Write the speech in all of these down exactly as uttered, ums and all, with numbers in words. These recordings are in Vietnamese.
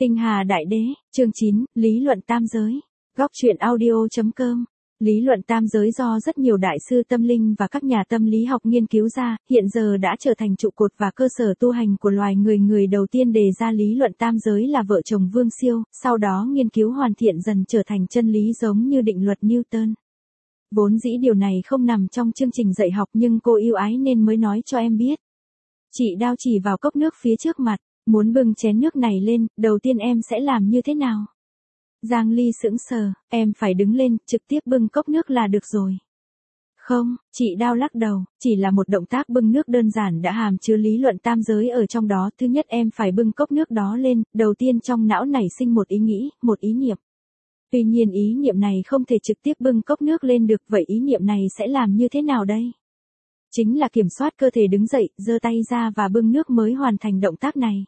Tinh Hà Đại Đế, chương chín, Lý luận tam giới. Góc truyện audio.com. Lý luận tam giới do rất nhiều đại sư tâm linh và các nhà tâm lý học nghiên cứu ra, hiện giờ đã trở thành trụ cột và cơ sở tu hành của loài người. Người đầu tiên đề ra lý luận tam giới là vợ chồng Vương Siêu, sau đó nghiên cứu hoàn thiện dần trở thành chân lý giống như định luật Newton. Vốn dĩ điều này không nằm trong chương trình dạy học nhưng cô yêu ái nên mới nói cho em biết. Chị Đao chỉ vào cốc nước phía trước mặt, muốn bưng chén nước này lên, đầu tiên em sẽ làm như thế nào? Giang Ly sững sờ, em phải đứng lên, trực tiếp bưng cốc nước là được rồi. Không, chị Đao lắc đầu, chỉ là một động tác bưng nước đơn giản đã hàm chứa lý luận tam giới ở trong đó. Thứ nhất em phải bưng cốc nước đó lên, đầu tiên trong não nảy sinh một ý nghĩ, một ý niệm. Tuy nhiên ý niệm này không thể trực tiếp bưng cốc nước lên được, vậy ý niệm này sẽ làm như thế nào đây? Chính là kiểm soát cơ thể đứng dậy, giơ tay ra và bưng nước mới hoàn thành động tác này.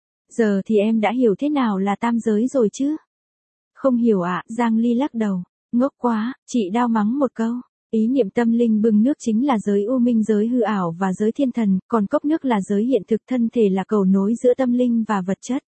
Giờ thì em đã hiểu thế nào là tam giới rồi chứ? Không hiểu ạ, à? Giang Ly lắc đầu, ngốc quá, chị Đao mắng một câu. Ý niệm tâm linh bưng nước chính là giới u minh, giới hư ảo và giới thiên thần, còn cốc nước là giới hiện thực, thân thể là cầu nối giữa tâm linh và vật chất.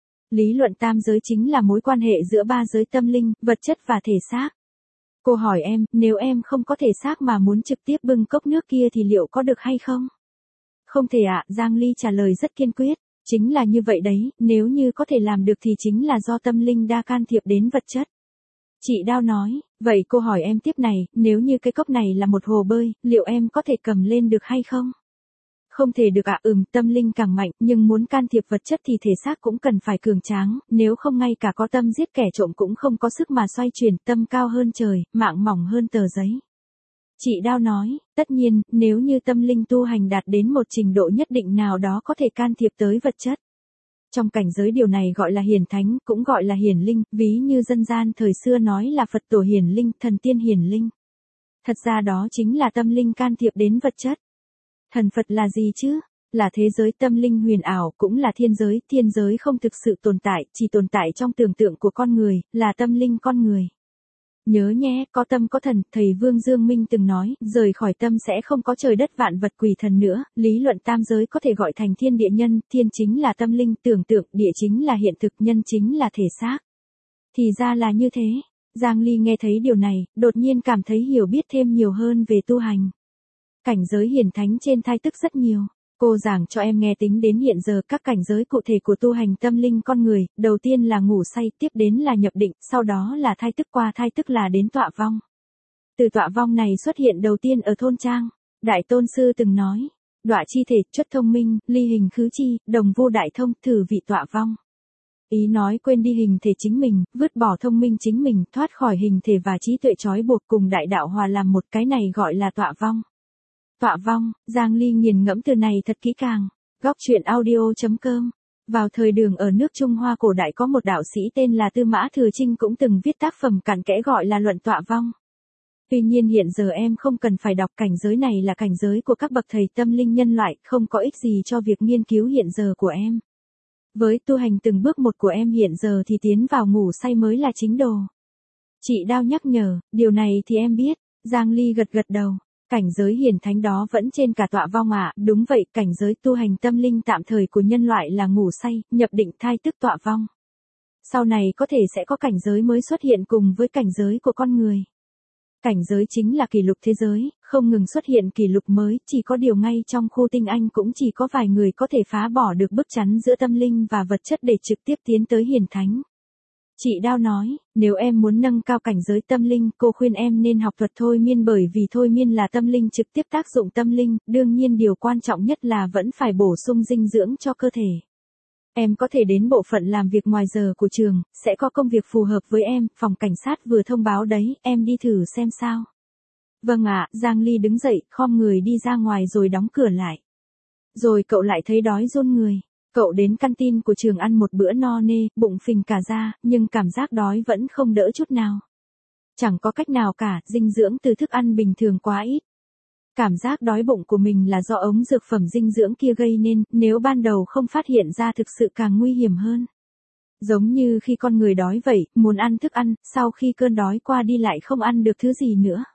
Lý luận tam giới chính là mối quan hệ giữa ba giới tâm linh, vật chất và thể xác. Cô hỏi em, nếu em không có thể xác mà muốn trực tiếp bưng cốc nước kia thì liệu có được hay không? Không thể ạ, à, Giang Ly trả lời rất kiên quyết. Chính là như vậy đấy, nếu như có thể làm được thì chính là do tâm linh đa can thiệp đến vật chất. Chị Đao nói, vậy cô hỏi em tiếp này, nếu như cái cốc này là một hồ bơi, liệu em có thể cầm lên được hay không? Không thể được ạ, à, ừm, tâm linh càng mạnh, nhưng muốn can thiệp vật chất thì thể xác cũng cần phải cường tráng, nếu không ngay cả có tâm giết kẻ trộm cũng không có sức mà xoay chuyển, tâm cao hơn trời, mạng mỏng hơn tờ giấy. Chị Đao nói, tất nhiên, nếu như tâm linh tu hành đạt đến một trình độ nhất định nào đó có thể can thiệp tới vật chất. Trong cảnh giới điều này gọi là hiển thánh, cũng gọi là hiển linh, ví như dân gian thời xưa nói là Phật tổ hiển linh, thần tiên hiển linh. Thật ra đó chính là tâm linh can thiệp đến vật chất. Thần Phật là gì chứ? Là thế giới tâm linh huyền ảo, cũng là thiên giới, thiên giới không thực sự tồn tại, chỉ tồn tại trong tưởng tượng của con người, là tâm linh con người. Nhớ nhé, có tâm có thần, thầy Vương Dương Minh từng nói, rời khỏi tâm sẽ không có trời đất vạn vật quỷ thần nữa, lý luận tam giới có thể gọi thành thiên địa nhân, thiên chính là tâm linh, tưởng tượng, địa chính là hiện thực, nhân chính là thể xác. Thì ra là như thế, Giang Ly nghe thấy điều này, đột nhiên cảm thấy hiểu biết thêm nhiều hơn về tu hành. Cảnh giới hiển thánh trên thai tức rất nhiều. Cô giảng cho em nghe tính đến hiện giờ các cảnh giới cụ thể của tu hành tâm linh con người, đầu tiên là ngủ say, tiếp đến là nhập định, sau đó là thai tức, qua thai tức là đến tọa vong. Từ tọa vong này xuất hiện đầu tiên ở thôn trang. Đại Tôn Sư từng nói, đọa chi thể, chất thông minh, ly hình khứ chi, đồng vô đại thông, thử vị tọa vong. Ý nói quên đi hình thể chính mình, vứt bỏ thông minh chính mình, thoát khỏi hình thể và trí tuệ trói buộc cùng đại đạo hòa làm một, cái này gọi là tọa vong. Tọa vong, Giang Ly nghiền ngẫm từ này thật kỹ càng. Góc truyện audio.com. Vào thời Đường ở nước Trung Hoa cổ đại có một đạo sĩ tên là Tư Mã Thừa Trinh cũng từng viết tác phẩm cặn kẽ gọi là Luận Tọa Vong. Tuy nhiên hiện giờ em không cần phải đọc, cảnh giới này là cảnh giới của các bậc thầy tâm linh nhân loại, không có ích gì cho việc nghiên cứu hiện giờ của em. Với tu hành từng bước một của em hiện giờ thì tiến vào ngủ say mới là chính đồ. Chị Đao nhắc nhở, điều này thì em biết. Giang Ly gật gật đầu. Cảnh giới hiển thánh đó vẫn trên cả tọa vong ạ, à? Đúng vậy, cảnh giới tu hành tâm linh tạm thời của nhân loại là ngủ say, nhập định, thai tức, tọa vong. Sau này có thể sẽ có cảnh giới mới xuất hiện cùng với cảnh giới của con người. Cảnh giới chính là kỷ lục thế giới, không ngừng xuất hiện kỷ lục mới, chỉ có điều ngay trong khu tinh anh cũng chỉ có vài người có thể phá bỏ được bức chắn giữa tâm linh và vật chất để trực tiếp tiến tới hiển thánh. Chị Đao nói, nếu em muốn nâng cao cảnh giới tâm linh, cô khuyên em nên học thuật thôi miên, bởi vì thôi miên là tâm linh trực tiếp tác dụng tâm linh, đương nhiên điều quan trọng nhất là vẫn phải bổ sung dinh dưỡng cho cơ thể. Em có thể đến bộ phận làm việc ngoài giờ của trường, sẽ có công việc phù hợp với em, phòng cảnh sát vừa thông báo đấy, em đi thử xem sao. Vâng ạ, Giang Ly đứng dậy, khom người đi ra ngoài rồi đóng cửa lại. Rồi cậu lại thấy đói run người. Cậu đến căn tin của trường ăn một bữa no nê, bụng phình cả ra, nhưng cảm giác đói vẫn không đỡ chút nào. Chẳng có cách nào cả, dinh dưỡng từ thức ăn bình thường quá ít. Cảm giác đói bụng của mình là do ống dược phẩm dinh dưỡng kia gây nên, nếu ban đầu không phát hiện ra thực sự càng nguy hiểm hơn. Giống như khi con người đói vậy, muốn ăn thức ăn, sau khi cơn đói qua đi lại không ăn được thứ gì nữa.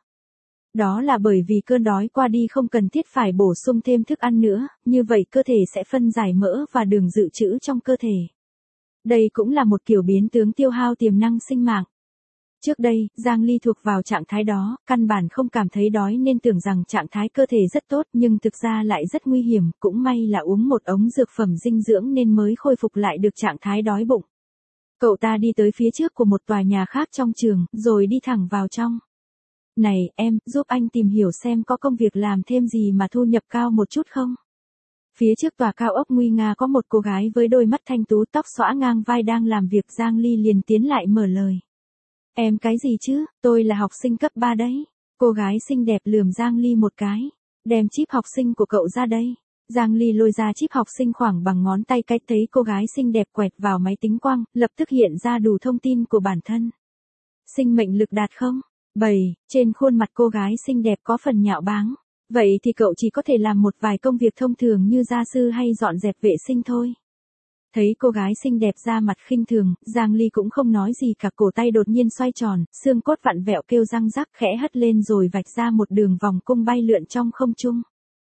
Đó là bởi vì cơn đói qua đi không cần thiết phải bổ sung thêm thức ăn nữa, như vậy cơ thể sẽ phân giải mỡ và đường dự trữ trong cơ thể. Đây cũng là một kiểu biến tướng tiêu hao tiềm năng sinh mạng. Trước đây, Giang Ly thuộc vào trạng thái đó, căn bản không cảm thấy đói nên tưởng rằng trạng thái cơ thể rất tốt nhưng thực ra lại rất nguy hiểm, cũng may là uống một ống dược phẩm dinh dưỡng nên mới khôi phục lại được trạng thái đói bụng. Cậu ta đi tới phía trước của một tòa nhà khác trong trường, rồi đi thẳng vào trong. Này, em, giúp anh tìm hiểu xem có công việc làm thêm gì mà thu nhập cao một chút không? Phía trước tòa cao ốc nguy nga có một cô gái với đôi mắt thanh tú tóc xõa ngang vai đang làm việc. Giang Ly liền tiến lại mở lời. Em cái gì chứ, tôi là học sinh cấp ba đấy. Cô gái xinh đẹp lườm Giang Ly một cái. Đem chip học sinh của cậu ra đây. Giang Ly lôi ra chip học sinh khoảng bằng ngón tay cái, thấy cô gái xinh đẹp quẹt vào máy tính quang, lập tức hiện ra đủ thông tin của bản thân. Sinh mệnh lực đạt không? bảy, trên khuôn mặt cô gái xinh đẹp có phần nhạo báng. Vậy thì cậu chỉ có thể làm một vài công việc thông thường như gia sư hay dọn dẹp vệ sinh thôi. Thấy cô gái xinh đẹp ra mặt khinh thường, Giang Ly cũng không nói gì cả, cổ tay đột nhiên xoay tròn, xương cốt vặn vẹo kêu răng rắc khẽ hất lên rồi vạch ra một đường vòng cung bay lượn trong không trung.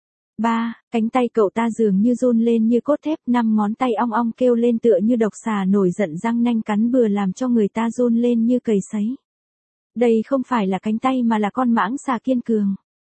ba, cánh tay cậu ta dường như run lên như cốt thép, năm ngón tay ong ong kêu lên tựa như độc xà nổi giận răng nanh cắn bừa làm cho người ta run lên như cầy sấy. Đây không phải là cánh tay mà là con mãng xà kiên cường.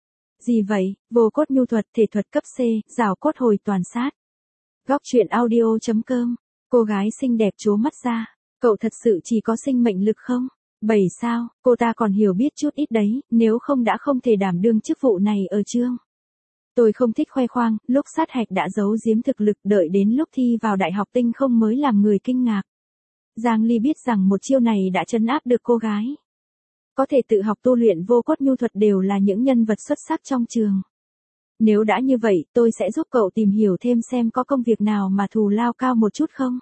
Gì vậy, vô cốt nhu thuật thể thuật cấp C, rào cốt hồi toàn sát. Góc truyện audio chấm com, cô gái xinh đẹp trố mắt ra, cậu thật sự chỉ có sinh mệnh lực không? bảy sao, cô ta còn hiểu biết chút ít đấy, nếu không đã không thể đảm đương chức vụ này ở trường. Tôi không thích khoe khoang, lúc sát hạch đã giấu giếm thực lực, đợi đến lúc thi vào đại học tinh không mới làm người kinh ngạc. Giang Ly biết rằng một chiêu này đã trấn áp được cô gái. Có thể tự học tu luyện vô cốt nhu thuật đều là những nhân vật xuất sắc trong trường. Nếu đã như vậy, tôi sẽ giúp cậu tìm hiểu thêm xem có công việc nào mà thù lao cao một chút không?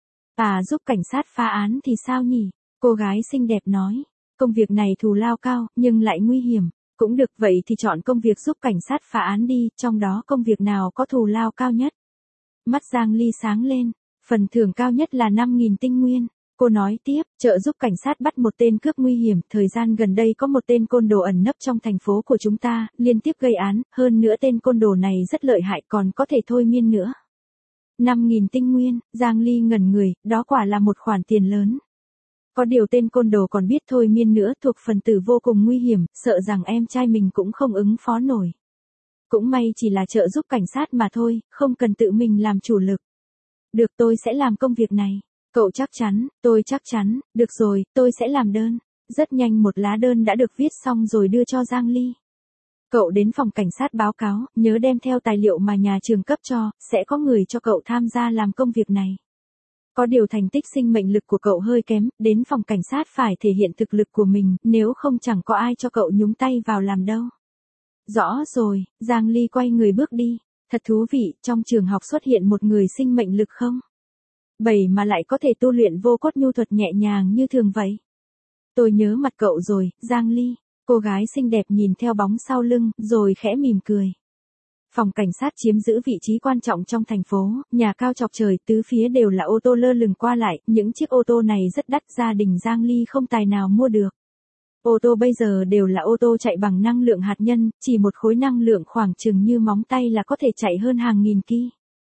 À, giúp cảnh sát phá án thì sao nhỉ? Cô gái xinh đẹp nói. Công việc này thù lao cao, nhưng lại nguy hiểm. Cũng được, vậy thì chọn công việc giúp cảnh sát phá án đi, trong đó công việc nào có thù lao cao nhất? Mắt Giang Ly sáng lên. Phần thưởng cao nhất là năm nghìn tinh nguyên. Cô nói tiếp, trợ giúp cảnh sát bắt một tên cướp nguy hiểm, thời gian gần đây có một tên côn đồ ẩn nấp trong thành phố của chúng ta, liên tiếp gây án, hơn nữa tên côn đồ này rất lợi hại còn có thể thôi miên nữa. năm nghìn tinh nguyên, Giang Ly ngẩn người, đó quả là một khoản tiền lớn. Có điều tên côn đồ còn biết thôi miên nữa, thuộc phần tử vô cùng nguy hiểm, sợ rằng em trai mình cũng không ứng phó nổi. Cũng may chỉ là trợ giúp cảnh sát mà thôi, không cần tự mình làm chủ lực. Được, tôi sẽ làm công việc này. Cậu chắc chắn? Tôi chắc chắn, được rồi, tôi sẽ làm đơn. Rất nhanh một lá đơn đã được viết xong rồi đưa cho Giang Ly. Cậu đến phòng cảnh sát báo cáo, nhớ đem theo tài liệu mà nhà trường cấp cho, sẽ có người cho cậu tham gia làm công việc này. Có điều thành tích sinh mệnh lực của cậu hơi kém, đến phòng cảnh sát phải thể hiện thực lực của mình, nếu không chẳng có ai cho cậu nhúng tay vào làm đâu. Rõ rồi, Giang Ly quay người bước đi. Thật thú vị, trong trường học xuất hiện một người sinh mệnh lực không? Bảy mà lại có thể tu luyện vô cốt nhu thuật nhẹ nhàng như thường vậy. Tôi nhớ mặt cậu rồi, Giang Ly. Cô gái xinh đẹp nhìn theo bóng sau lưng, rồi khẽ mỉm cười. Phòng cảnh sát chiếm giữ vị trí quan trọng trong thành phố, nhà cao chọc trời, tứ phía đều là ô tô lơ lửng qua lại, những chiếc ô tô này rất đắt, gia đình Giang Ly không tài nào mua được. Ô tô bây giờ đều là ô tô chạy bằng năng lượng hạt nhân, chỉ một khối năng lượng khoảng chừng như móng tay là có thể chạy hơn hàng nghìn ki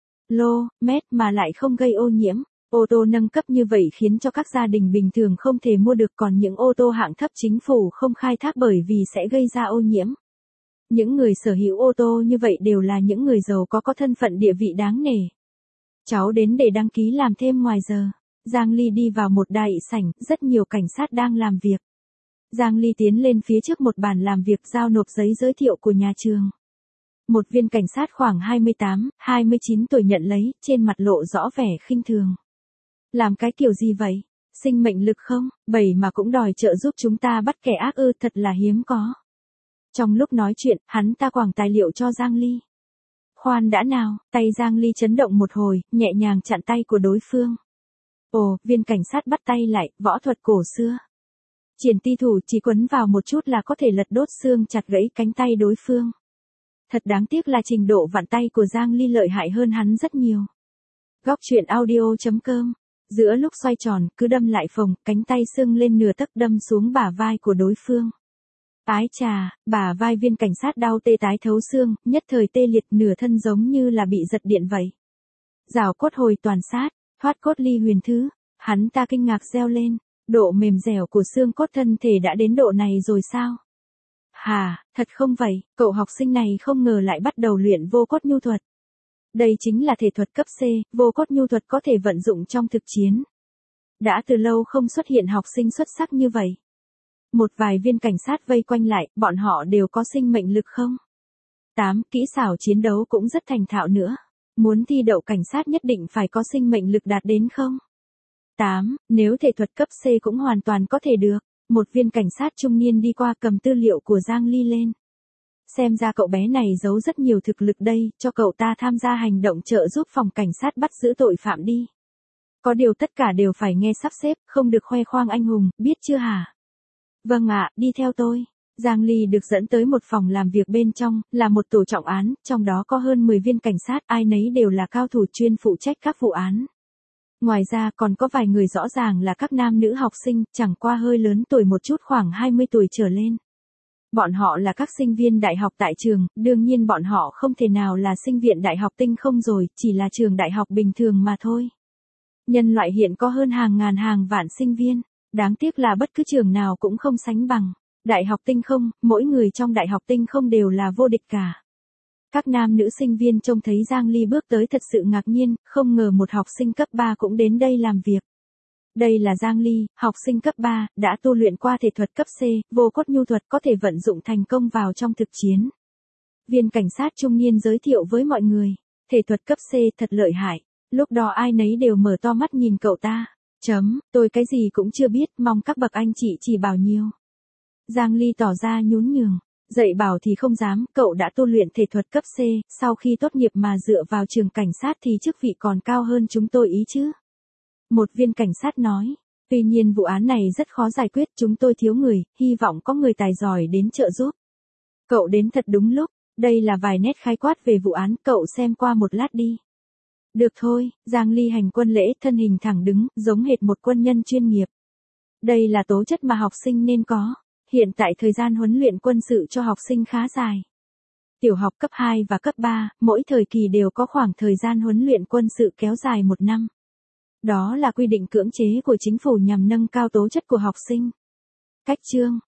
lô mét mà lại không gây ô nhiễm. Ô tô nâng cấp như vậy khiến cho các gia đình bình thường không thể mua được, còn những ô tô hạng thấp chính phủ không khai thác bởi vì sẽ gây ra ô nhiễm. Những người sở hữu ô tô như vậy đều là những người giàu có có thân phận địa vị đáng nể. Cháu đến để đăng ký làm thêm ngoài giờ. Giang Ly đi vào một đại sảnh, rất nhiều cảnh sát đang làm việc. Giang Ly tiến lên phía trước một bàn làm việc giao nộp giấy giới thiệu của nhà trường. Một viên cảnh sát khoảng hai mươi tám, hai mươi chín tuổi nhận lấy, trên mặt lộ rõ vẻ khinh thường. Làm cái kiểu gì vậy? Sinh mệnh lực không? Bảy mà cũng đòi trợ giúp chúng ta bắt kẻ ác ư, thật là hiếm có. Trong lúc nói chuyện, hắn ta quàng tài liệu cho Giang Ly. Khoan đã nào, tay Giang Ly chấn động một hồi, nhẹ nhàng chặn tay của đối phương. Ồ, viên cảnh sát bắt tay lại, võ thuật cổ xưa. Triển ti thủ chỉ quấn vào một chút là có thể lật đốt xương chặt gãy cánh tay đối phương. Thật đáng tiếc là trình độ vặn tay của Giang Ly lợi hại hơn hắn rất nhiều. Góc truyện audio chấm com. Giữa lúc xoay tròn, cứ đâm lại phồng, cánh tay sưng lên nửa tấc đâm xuống bả vai của đối phương. Ái chà, bả vai viên cảnh sát đau tê tái thấu xương, nhất thời tê liệt, nửa thân giống như là bị giật điện vậy. Rào cốt hồi toàn sát, thoát cốt ly huyền thứ. Hắn ta kinh ngạc reo lên, độ mềm dẻo của xương cốt thân thể đã đến độ này rồi sao? Hà, thật không vậy, cậu học sinh này không ngờ lại bắt đầu luyện vô cốt nhu thuật. Đây chính là thể thuật cấp C, vô cốt nhu thuật có thể vận dụng trong thực chiến. Đã từ lâu không xuất hiện học sinh xuất sắc như vậy. Một vài viên cảnh sát vây quanh lại, bọn họ đều có sinh mệnh lực không? tám. Kỹ xảo chiến đấu cũng rất thành thạo nữa. Muốn thi đậu cảnh sát nhất định phải có sinh mệnh lực đạt đến không? tám. Nếu thể thuật cấp C cũng hoàn toàn có thể được. Một viên cảnh sát trung niên đi qua cầm tư liệu của Giang Ly lên. Xem ra cậu bé này giấu rất nhiều thực lực đây, cho cậu ta tham gia hành động trợ giúp phòng cảnh sát bắt giữ tội phạm đi. Có điều tất cả đều phải nghe sắp xếp, không được khoe khoang anh hùng, biết chưa hả? Vâng ạ, đi theo tôi. Giang Ly được dẫn tới một phòng làm việc bên trong, là một tổ trọng án, trong đó có hơn mười viên cảnh sát, ai nấy đều là cao thủ chuyên phụ trách các vụ án. Ngoài ra còn có vài người rõ ràng là các nam nữ học sinh, chẳng qua hơi lớn tuổi một chút khoảng hai mươi tuổi trở lên. Bọn họ là các sinh viên đại học tại trường, đương nhiên bọn họ không thể nào là sinh viên đại học tinh không rồi, chỉ là trường đại học bình thường mà thôi. Nhân loại hiện có hơn hàng ngàn hàng vạn sinh viên, đáng tiếc là bất cứ trường nào cũng không sánh bằng. Đại học tinh không, mỗi người trong đại học tinh không đều là vô địch cả. Các nam nữ sinh viên trông thấy Giang Ly bước tới thật sự ngạc nhiên, không ngờ một học sinh cấp ba cũng đến đây làm việc. Đây là Giang Ly, học sinh cấp ba, đã tu luyện qua thể thuật cấp C, vô cốt nhu thuật có thể vận dụng thành công vào trong thực chiến. Viên cảnh sát trung niên giới thiệu với mọi người, thể thuật cấp C thật lợi hại. Lúc đó ai nấy đều mở to mắt nhìn cậu ta. Chấm, tôi cái gì cũng chưa biết, mong các bậc anh chị chỉ bảo nhiều. Giang Ly tỏ ra nhún nhường. Dạy bảo thì không dám, cậu đã tu luyện thể thuật cấp C, sau khi tốt nghiệp mà dựa vào trường cảnh sát thì chức vị còn cao hơn chúng tôi ý chứ. Một viên cảnh sát nói, tuy nhiên vụ án này rất khó giải quyết, chúng tôi thiếu người, hy vọng có người tài giỏi đến trợ giúp. Cậu đến thật đúng lúc, đây là vài nét khái quát về vụ án, cậu xem qua một lát đi. Được thôi, Giang Ly hành quân lễ, thân hình thẳng đứng, giống hệt một quân nhân chuyên nghiệp. Đây là tố chất mà học sinh nên có. Hiện tại thời gian huấn luyện quân sự cho học sinh khá dài. Tiểu học cấp hai và cấp ba, mỗi thời kỳ đều có khoảng thời gian huấn luyện quân sự kéo dài một năm. Đó là quy định cưỡng chế của chính phủ nhằm nâng cao tố chất của học sinh. Cách chương